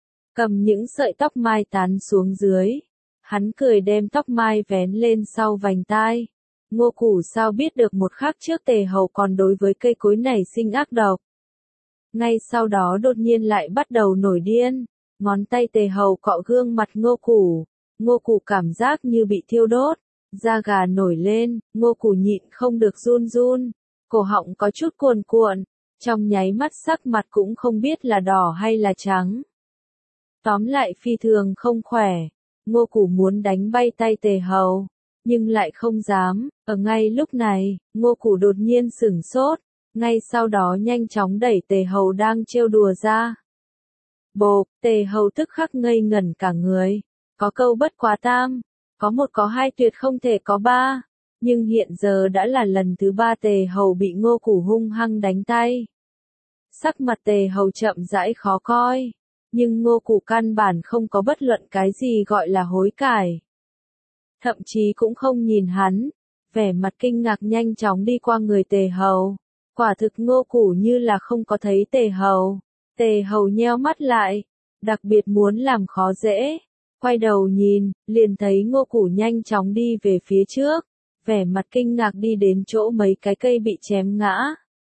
A: Cầm những sợi tóc mai tán xuống dưới, hắn cười đem tóc mai vén lên sau vành tai. Ngô Củ sao biết được một khắc trước Tề Hầu còn đối với cây cối này sinh ác độc. Ngay sau đó đột nhiên lại bắt đầu nổi điên. Ngón tay Tề Hầu cọ gương mặt Ngô Củ, Ngô Củ cảm giác như bị thiêu đốt, da gà nổi lên, Ngô Củ nhịn không được run run, cổ họng có chút cuồn cuộn, trong nháy mắt sắc mặt cũng không biết là đỏ hay là trắng. Tóm lại phi thường không khỏe, Ngô Củ muốn đánh bay tay Tề Hầu, nhưng lại không dám. Ở ngay lúc này, Ngô Củ đột nhiên sửng sốt, ngay sau đó nhanh chóng đẩy Tề Hầu đang trêu đùa ra. Bộp, Tề Hầu tức khắc ngây ngẩn cả người, có câu bất quá tam, có một có hai tuyệt không thể có ba, nhưng hiện giờ đã là lần thứ ba Tề Hầu bị Ngô Củ hung hăng đánh tay. Sắc mặt Tề Hầu chậm rãi khó coi, nhưng Ngô Củ căn bản không có bất luận cái gì gọi là hối cải. Thậm chí cũng không nhìn hắn, vẻ mặt kinh ngạc nhanh chóng đi qua người Tề Hầu, quả thực Ngô Củ như là không có thấy Tề Hầu. Tề Hầu nheo mắt lại, đặc biệt muốn làm khó dễ, quay đầu nhìn, liền thấy Ngô Củ nhanh chóng đi về phía trước, vẻ mặt kinh ngạc đi đến chỗ mấy cái cây bị chém ngã.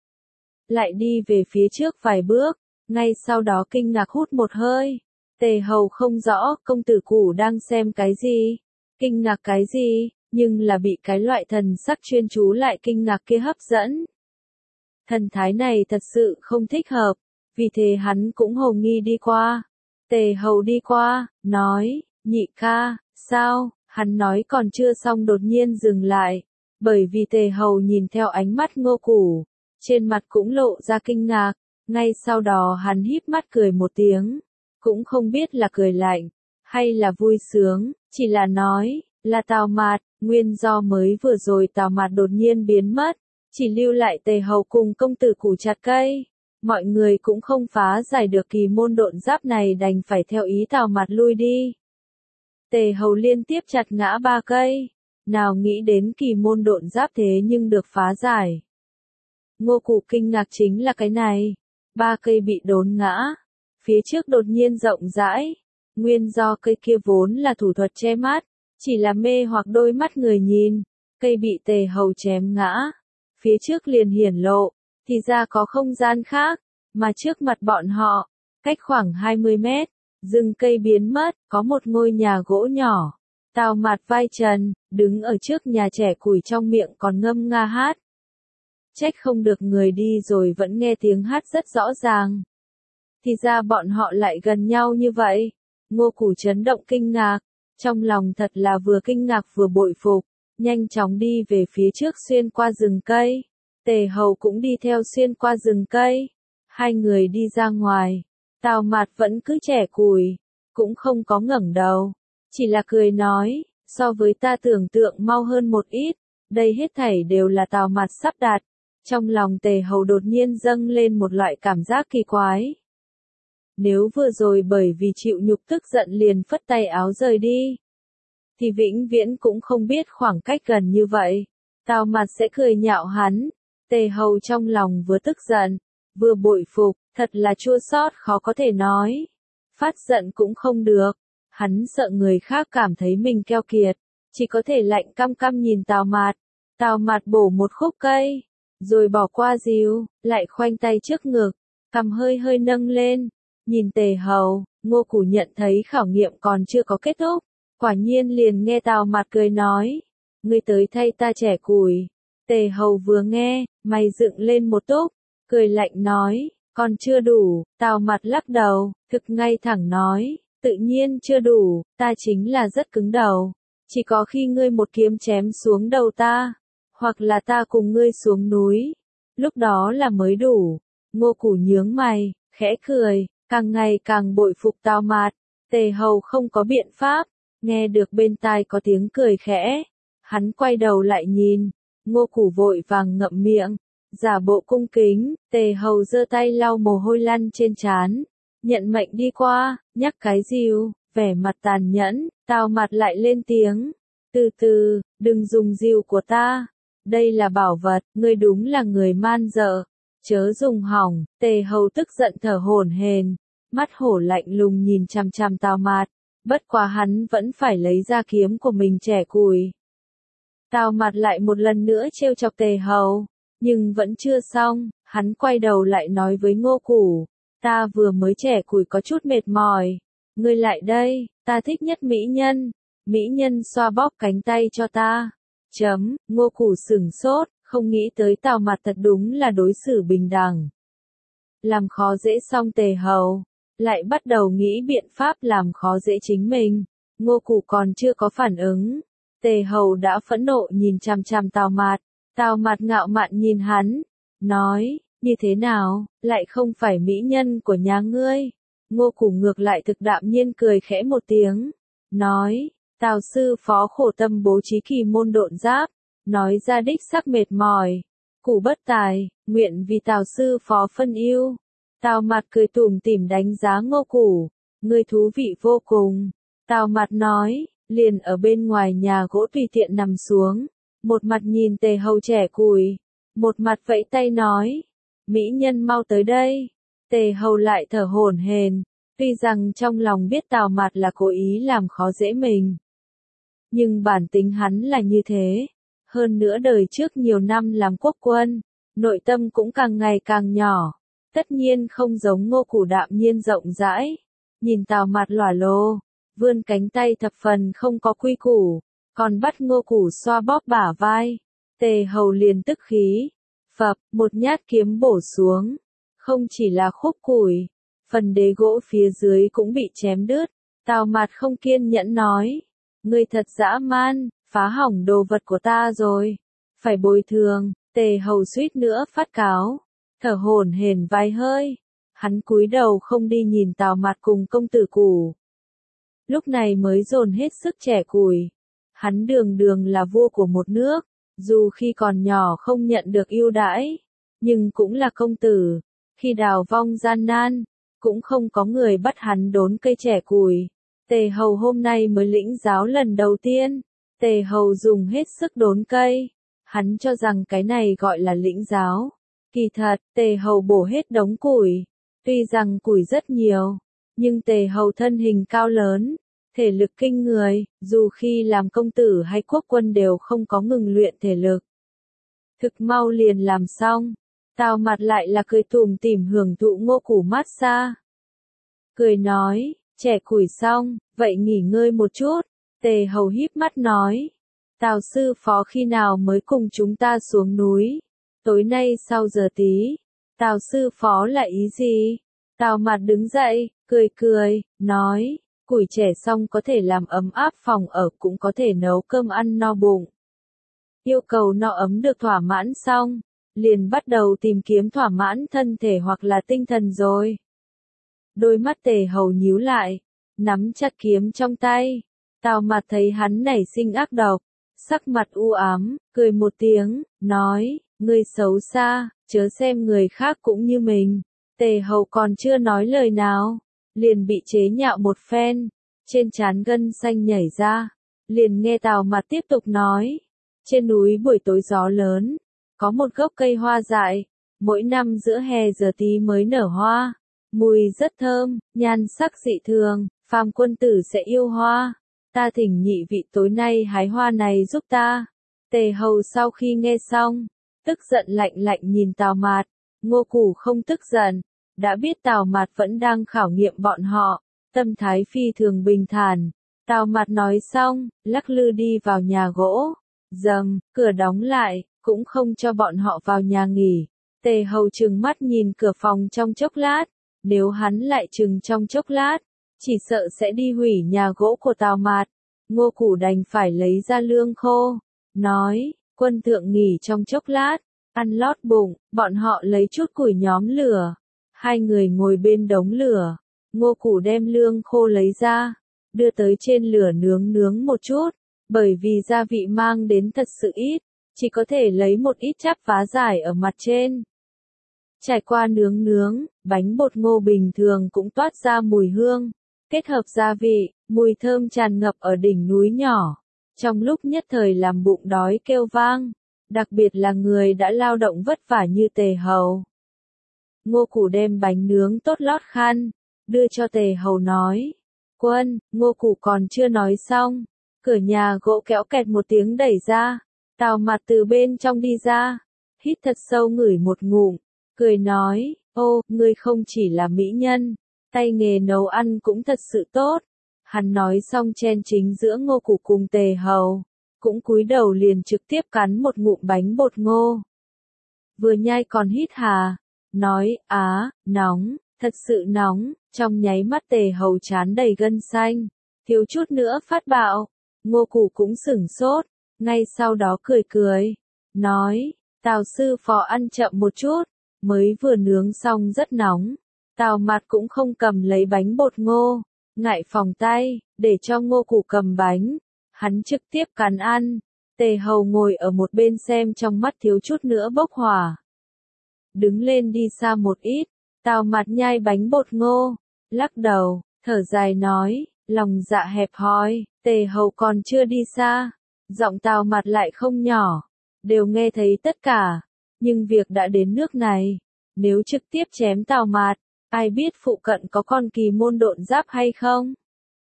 A: Lại đi về phía trước vài bước, ngay sau đó kinh ngạc hút một hơi. Tề Hầu không rõ công tử Củ đang xem cái gì, kinh ngạc cái gì, nhưng là bị cái loại thần sắc chuyên chú lại kinh ngạc kia hấp dẫn. Thần thái này thật sự không thích hợp. Vì thế hắn cũng hồ nghi đi qua. Tề Hầu đi qua, nói, nhị ca, sao, hắn nói còn chưa xong đột nhiên dừng lại, bởi vì Tề Hầu nhìn theo ánh mắt Ngô Củ, trên mặt cũng lộ ra kinh ngạc, ngay sau đó hắn híp mắt cười một tiếng, cũng không biết là cười lạnh, hay là vui sướng, chỉ là nói, là Tào Mạt, nguyên do mới vừa rồi Tào Mạt đột nhiên biến mất, chỉ lưu lại Tề Hầu cùng công tử Củ chặt cây. Mọi người cũng không phá giải được kỳ môn độn giáp này đành phải theo ý Tào Mạt lui đi. Tề Hầu liên tiếp chặt ngã ba cây, nào nghĩ đến kỳ môn độn giáp thế nhưng được phá giải. Ngô Củ kinh ngạc chính là cái này, ba cây bị đốn ngã, phía trước đột nhiên rộng rãi, nguyên do cây kia vốn là thủ thuật che mắt, chỉ là mê hoặc đôi mắt người nhìn, cây bị Tề Hầu chém ngã, phía trước liền hiển lộ. Thì ra có không gian khác, mà trước mặt bọn họ, cách khoảng hai mươi mét, rừng cây biến mất, có một ngôi nhà gỗ nhỏ. Tào Mạt vai trần, đứng ở trước nhà trẻ củi trong miệng còn ngâm nga hát. Trách không được người đi rồi vẫn nghe tiếng hát rất rõ ràng. Thì ra bọn họ lại gần nhau như vậy. Ngô Củ chấn động kinh ngạc, trong lòng thật là vừa kinh ngạc vừa bội phục, nhanh chóng đi về phía trước xuyên qua rừng cây. Tề Hầu cũng đi theo xuyên qua rừng cây. Hai người đi ra ngoài. Tào Mạt vẫn cứ chẻ củi, cũng không có ngẩng đầu, chỉ là cười nói, so với ta tưởng tượng mau hơn một ít, đây hết thảy đều là Tào Mạt sắp đặt. Trong lòng Tề Hầu đột nhiên dâng lên một loại cảm giác kỳ quái. Nếu vừa rồi bởi vì chịu nhục tức giận liền phất tay áo rời đi, thì vĩnh viễn cũng không biết khoảng cách gần như vậy, Tào Mạt sẽ cười nhạo hắn. Tề Hầu trong lòng vừa tức giận, vừa bội phục, thật là chua xót khó có thể nói. Phát giận cũng không được, hắn sợ người khác cảm thấy mình keo kiệt, chỉ có thể lạnh căm căm nhìn Tào Mạt. Tào Mạt bổ một khúc cây, rồi bỏ qua dìu, lại khoanh tay trước ngực, cằm hơi hơi nâng lên, nhìn Tề Hầu. Ngô Củ nhận thấy khảo nghiệm còn chưa có kết thúc, quả nhiên liền nghe Tào Mạt cười nói, ngươi tới thay ta chẻ củi. Tề Hầu vừa nghe, mày dựng lên một túc, cười lạnh nói, còn chưa đủ. Tào Mạt lắc đầu, thực ngay thẳng nói, tự nhiên chưa đủ, ta chính là rất cứng đầu, chỉ có khi ngươi một kiếm chém xuống đầu ta, hoặc là ta cùng ngươi xuống núi, lúc đó là mới đủ. Ngô Củ nhướng mày, khẽ cười, càng ngày càng bội phục Tào Mạt. Tề Hầu không có biện pháp, nghe được bên tai có tiếng cười khẽ, hắn quay đầu lại nhìn, Ngô Củ vội vàng ngậm miệng, giả bộ cung kính. Tề Hầu giơ tay lau mồ hôi lăn trên trán, nhận mệnh đi qua, nhắc cái dìu, vẻ mặt tàn nhẫn. Tào Mạt lại lên tiếng, từ từ, đừng dùng dìu của ta, đây là bảo vật, ngươi đúng là người man dợ, chớ dùng hỏng. Tề Hầu tức giận thở hổn hển, mắt hổ lạnh lùng nhìn chằm chằm Tào Mạt, bất quá hắn vẫn phải lấy ra kiếm của mình chẻ củi. Tào Mạt lại một lần nữa trêu chọc Tề Hầu, nhưng vẫn chưa xong, hắn quay đầu lại nói với Ngô Củ, ta vừa mới chẻ củi có chút mệt mỏi, ngươi lại đây, ta thích nhất mỹ nhân, mỹ nhân xoa bóp cánh tay cho ta. Chấm, Ngô Củ sửng sốt, không nghĩ tới Tào Mạt thật đúng là đối xử bình đẳng. Làm khó dễ xong Tề Hầu, lại bắt đầu nghĩ biện pháp làm khó dễ chính mình. Ngô Củ còn chưa có phản ứng, Tề Hầu đã phẫn nộ nhìn chằm chằm Tào Mạt. Tào Mạt ngạo mạn nhìn hắn, nói, như thế nào, lại không phải mỹ nhân của nhà ngươi. Ngô Củ ngược lại thực đạm nhiên cười khẽ một tiếng, nói, Tào sư phó khổ tâm bố trí kỳ môn độn giáp, nói ra đích xác mệt mỏi. Củ bất tài, nguyện vì Tào sư phó phân ưu. Tào Mạt cười tủm tỉm đánh giá Ngô Củ, ngươi thú vị vô cùng. Tào Mạt nói, liền ở bên ngoài nhà gỗ tùy tiện nằm xuống, một mặt nhìn Tề Hầu chẻ củi, một mặt vẫy tay nói, mỹ nhân mau tới đây. Tề Hầu lại thở hổn hển, tuy rằng trong lòng biết Tào Mạt là cố ý làm khó dễ mình, nhưng bản tính hắn là như thế, hơn nữa đời trước nhiều năm làm quốc quân, nội tâm cũng càng ngày càng nhỏ, tất nhiên không giống Ngô Củ đạm nhiên rộng rãi. Nhìn Tào Mạt lỏa lồ, vươn cánh tay thập phần không có quy củ, còn bắt Ngô Củ xoa bóp bả vai. Tề Hầu liền tức khí, phập, một nhát kiếm bổ xuống, không chỉ là khúc củi, phần đế gỗ phía dưới cũng bị chém đứt. Tào Mạt không kiên nhẫn nói, ngươi thật dã man, phá hỏng đồ vật của ta rồi, phải bồi thường. Tề Hầu suýt nữa phát cáo, thở hổn hển vài hơi, hắn cúi đầu không đi nhìn Tào Mạt cùng công tử Củ. Lúc này mới dồn hết sức chẻ củi. Hắn đường đường là vua của một nước, dù khi còn nhỏ không nhận được ưu đãi, nhưng cũng là công tử. Khi đào vong gian nan, cũng không có người bắt hắn đốn cây chẻ củi. Tề Hầu hôm nay mới lĩnh giáo lần đầu tiên. Tề Hầu dùng hết sức đốn cây. Hắn cho rằng cái này gọi là lĩnh giáo. Kỳ thật, Tề Hầu bổ hết đống củi. Tuy rằng củi rất nhiều, nhưng Tề Hầu thân hình cao lớn, thể lực kinh người, dù khi làm công tử hay quốc quân đều không có ngừng luyện thể lực. Thực mau liền làm xong, Tào Mạt lại là cười tủm tỉm hưởng thụ Ngô Củ mát xa. Cười nói, chẻ củi xong, vậy nghỉ ngơi một chút. Tề Hầu híp mắt nói, Tào sư phó khi nào mới cùng chúng ta xuống núi? Tối nay sau giờ tí. Tào sư phó là ý gì? Tào Mạt đứng dậy, cười cười, nói, củi chẻ xong có thể làm ấm áp phòng ở, cũng có thể nấu cơm ăn no bụng. Yêu cầu no ấm được thỏa mãn xong, liền bắt đầu tìm kiếm thỏa mãn thân thể hoặc là tinh thần rồi. Đôi mắt Tề Hầu nhíu lại, nắm chặt kiếm trong tay. Tào Mạt thấy hắn nảy sinh ác độc, sắc mặt u ám, cười một tiếng, nói, ngươi xấu xa, chớ xem người khác cũng như mình. Tề Hầu còn chưa nói lời nào, liền bị chế nhạo một phen, trên trán gân xanh nhảy ra, liền nghe Tào Mạt tiếp tục nói, trên núi buổi tối gió lớn, có một gốc cây hoa dại, mỗi năm giữa hè giờ tí mới nở hoa, mùi rất thơm, nhan sắc dị thường, phàm quân tử sẽ yêu hoa. Ta thỉnh nhị vị tối nay hái hoa này giúp ta. Tề Hầu sau khi nghe xong, tức giận lạnh lạnh nhìn Tào Mạt. Ngô Củ không tức giận, đã biết Tào Mạt vẫn đang khảo nghiệm bọn họ, tâm thái phi thường bình thản. Tào Mạt nói xong, lắc lư đi vào nhà gỗ, dầm, cửa đóng lại, cũng không cho bọn họ vào nhà nghỉ. Tề Hầu trừng mắt nhìn cửa phòng trong chốc lát, nếu hắn lại trừng trong chốc lát, chỉ sợ sẽ đi hủy nhà gỗ của Tào Mạt. Ngô Củ đành phải lấy ra lương khô, nói, quân thượng nghỉ trong chốc lát, ăn lót bụng, bọn họ lấy chút củi nhóm lửa. Hai người ngồi bên đống lửa, Ngô Củ đem lương khô lấy ra, đưa tới trên lửa nướng nướng một chút, bởi vì gia vị mang đến thật sự ít, chỉ có thể lấy một ít chắp vá rải ở mặt trên. Trải qua nướng nướng, bánh bột ngô bình thường cũng toát ra mùi hương. Kết hợp gia vị, mùi thơm tràn ngập ở đỉnh núi nhỏ, trong lúc nhất thời làm bụng đói kêu vang, đặc biệt là người đã lao động vất vả như Tề Hầu. Ngô Củ đem bánh nướng tốt lót khăn, đưa cho Tề Hầu nói, quân, Ngô Củ còn chưa nói xong, cửa nhà gỗ kéo kẹt một tiếng đẩy ra, Tào Mạt từ bên trong đi ra, hít thật sâu ngửi một ngụm, cười nói, ô, ngươi không chỉ là mỹ nhân, tay nghề nấu ăn cũng thật sự tốt. Hắn nói xong chen chính giữa Ngô Củ cùng Tề Hầu, cũng cúi đầu liền trực tiếp cắn một ngụm bánh bột ngô. Vừa nhai còn hít hà, nói, á, nóng, thật sự nóng, trong nháy mắt Tề Hầu chán đầy gân xanh, thiếu chút nữa phát bạo. Ngô Củ cũng sửng sốt, ngay sau đó cười cười, nói, Tào sư phó ăn chậm một chút, mới vừa nướng xong rất nóng. Tào Mạt cũng không cầm lấy bánh bột ngô, ngại phòng tay, để cho Ngô Củ cầm bánh, hắn trực tiếp cắn ăn. Tề Hầu ngồi ở một bên xem trong mắt thiếu chút nữa bốc hỏa. Đứng lên đi xa một ít, Tào Mạt nhai bánh bột ngô, lắc đầu, thở dài nói, lòng dạ hẹp hòi. Tề Hầu còn chưa đi xa, giọng Tào Mạt lại không nhỏ, đều nghe thấy tất cả, nhưng việc đã đến nước này, nếu trực tiếp chém Tào Mạt, ai biết phụ cận có con kỳ môn độn giáp hay không?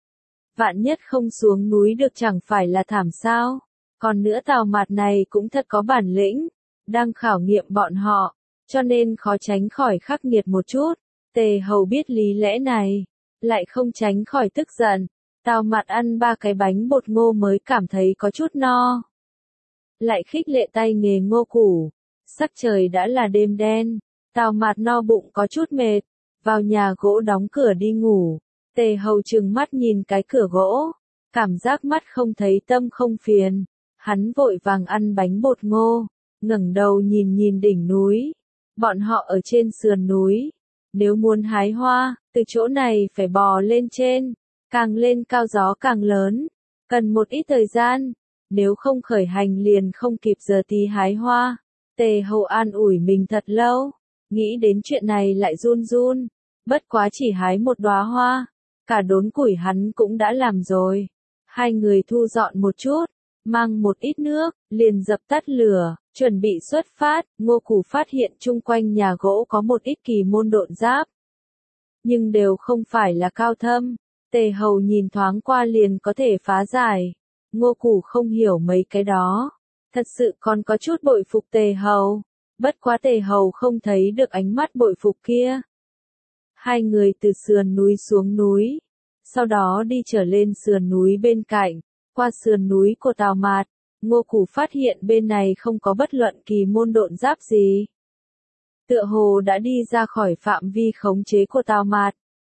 A: Vạn nhất không xuống núi được chẳng phải là thảm sao? Còn nữa Tào Mạt này cũng thật có bản lĩnh, đang khảo nghiệm bọn họ, cho nên khó tránh khỏi khắc nghiệt một chút. Tề Hầu biết lý lẽ này, lại không tránh khỏi tức giận. Tào Mạt ăn ba cái bánh bột ngô mới cảm thấy có chút no. Lại khích lệ tay nghề Ngô Củ. Sắc trời đã là đêm đen, Tào Mạt no bụng có chút mệt, vào nhà gỗ đóng cửa đi ngủ. Tề Hầu trừng mắt nhìn cái cửa gỗ, cảm giác mắt không thấy tâm không phiền. Hắn vội vàng ăn bánh bột ngô, ngẩng đầu nhìn nhìn đỉnh núi. Bọn họ ở trên sườn núi, nếu muốn hái hoa, từ chỗ này phải bò lên trên, càng lên cao gió càng lớn, cần một ít thời gian, nếu không khởi hành liền không kịp giờ tí hái hoa. Tề Hầu an ủi mình thật lâu, nghĩ đến chuyện này lại run run, bất quá chỉ hái một đóa hoa, cả đốn củi hắn cũng đã làm rồi. Hai người thu dọn một chút, mang một ít nước, liền dập tắt lửa, chuẩn bị xuất phát. Ngô Củ phát hiện chung quanh nhà gỗ có một ít kỳ môn độn giáp, nhưng đều không phải là cao thâm. Tề Hầu nhìn thoáng qua liền có thể phá giải. Ngô Củ không hiểu mấy cái đó, thật sự còn có chút bội phục Tề Hầu. Bất quá Tề Hầu không thấy được ánh mắt bội phục kia. Hai người từ sườn núi xuống núi, sau đó đi trở lên sườn núi bên cạnh, qua sườn núi của Tào Mạt. Ngô Củ phát hiện bên này không có bất luận kỳ môn độn giáp gì. Tựa hồ đã đi ra khỏi phạm vi khống chế của Tào Mạt.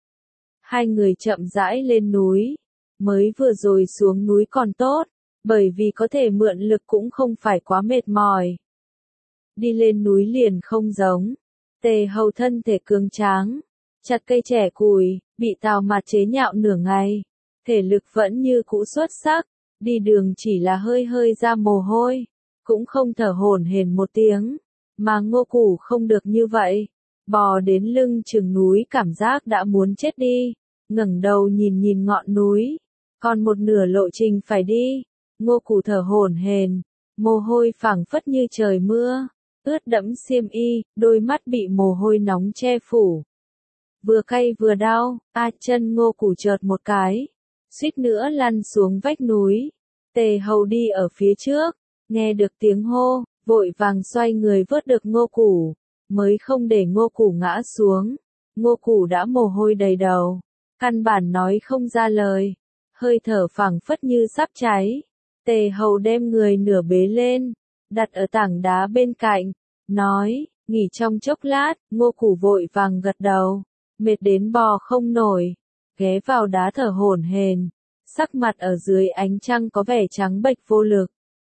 A: Hai người chậm rãi lên núi, mới vừa rồi xuống núi còn tốt, bởi vì có thể mượn lực cũng không phải quá mệt mỏi. đi lên núi liền không giống. Tề Hầu thân thể cường tráng, chặt cây trẻ củi, bị Tào Mạt chế nhạo nửa ngày, thể lực vẫn như cũ xuất sắc, đi đường chỉ là hơi hơi ra mồ hôi, cũng không thở hổn hển một tiếng, mà Ngô Củ không được như vậy, bò đến lưng chừng núi cảm giác đã muốn chết đi, ngẩng đầu nhìn nhìn ngọn núi, còn một nửa lộ trình phải đi, Ngô Củ thở hổn hển, mồ hôi phảng phất như trời mưa, ướt đẫm xiêm y, đôi mắt bị mồ hôi nóng che phủ. Vừa cay vừa đau, a chân Ngô Củ chợt một cái, suýt nữa lăn xuống vách núi. Tề Hầu đi ở phía trước, nghe được tiếng hô, vội vàng xoay người vớt được Ngô Củ, mới không để Ngô Củ ngã xuống. Ngô Củ đã mồ hôi đầy đầu, căn bản nói không ra lời, hơi thở phảng phất như sắp cháy. Tề Hầu đem người nửa bế lên, đặt ở tảng đá bên cạnh, nói, nghỉ trong chốc lát. Ngô Củ vội vàng gật đầu, mệt đến bò không nổi, ghé vào đá thở hổn hển, sắc mặt ở dưới ánh trăng có vẻ trắng bệch vô lực.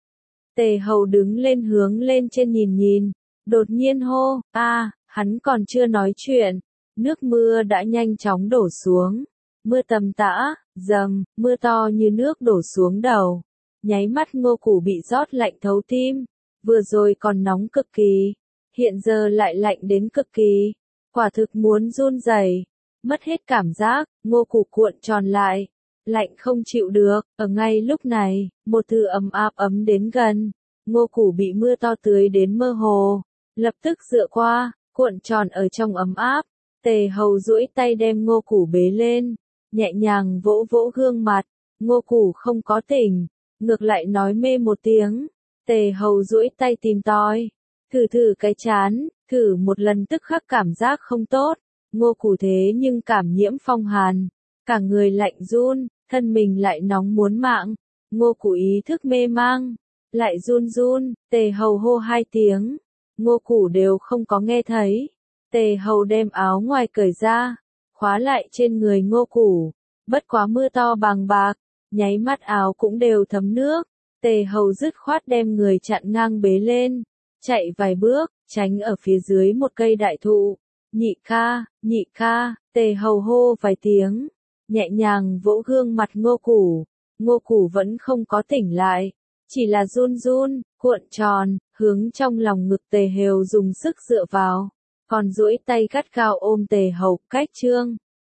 A: Tề Hầu đứng lên hướng lên trên nhìn nhìn, đột nhiên hô, a, hắn còn chưa nói chuyện, nước mưa đã nhanh chóng đổ xuống, mưa tầm tã, dầm, mưa to như nước đổ xuống đầu, nháy mắt Ngô Củ bị rót lạnh thấu tim, vừa rồi còn nóng cực kỳ, hiện giờ lại lạnh đến cực kỳ, quả thực muốn run rẩy, mất hết cảm giác, Ngô Củ cuộn tròn lại, lạnh không chịu được, ở ngay lúc này, một thứ ấm áp ấm đến gần, Ngô Củ bị mưa to tưới đến mơ hồ, lập tức dựa qua, cuộn tròn ở trong ấm áp, Tề Hầu duỗi tay đem Ngô Củ bế lên, nhẹ nhàng vỗ vỗ gương mặt, Ngô Củ không có tỉnh, ngược lại nói mê một tiếng, Tề Hầu duỗi tay tìm tòi, thử thử cái chán, thử một lần tức khắc cảm giác không tốt, Ngô Củ thế nhưng cảm nhiễm phong hàn, cả người lạnh run, thân mình lại nóng muốn mạng, Ngô Củ ý thức mê mang, lại run run, Tề Hầu hô hai tiếng, Ngô Củ đều không có nghe thấy, Tề Hầu đem áo ngoài cởi ra, khóa lại trên người Ngô Củ, bất quá mưa to bàng bạc, nháy mắt áo cũng đều thấm nước, Tề Hầu dứt khoát đem người chặn ngang bế lên, chạy vài bước, tránh ở phía dưới một cây đại thụ, nhị ca, nhị ca, Tề Hầu hô vài tiếng, nhẹ nhàng vỗ gương mặt Ngô Củ, Ngô Củ vẫn không có tỉnh lại, chỉ là run run, cuộn tròn, hướng trong lòng ngực Tề Hầu dùng sức dựa vào, còn duỗi tay gắt gao ôm Tề Hầu, cách trương.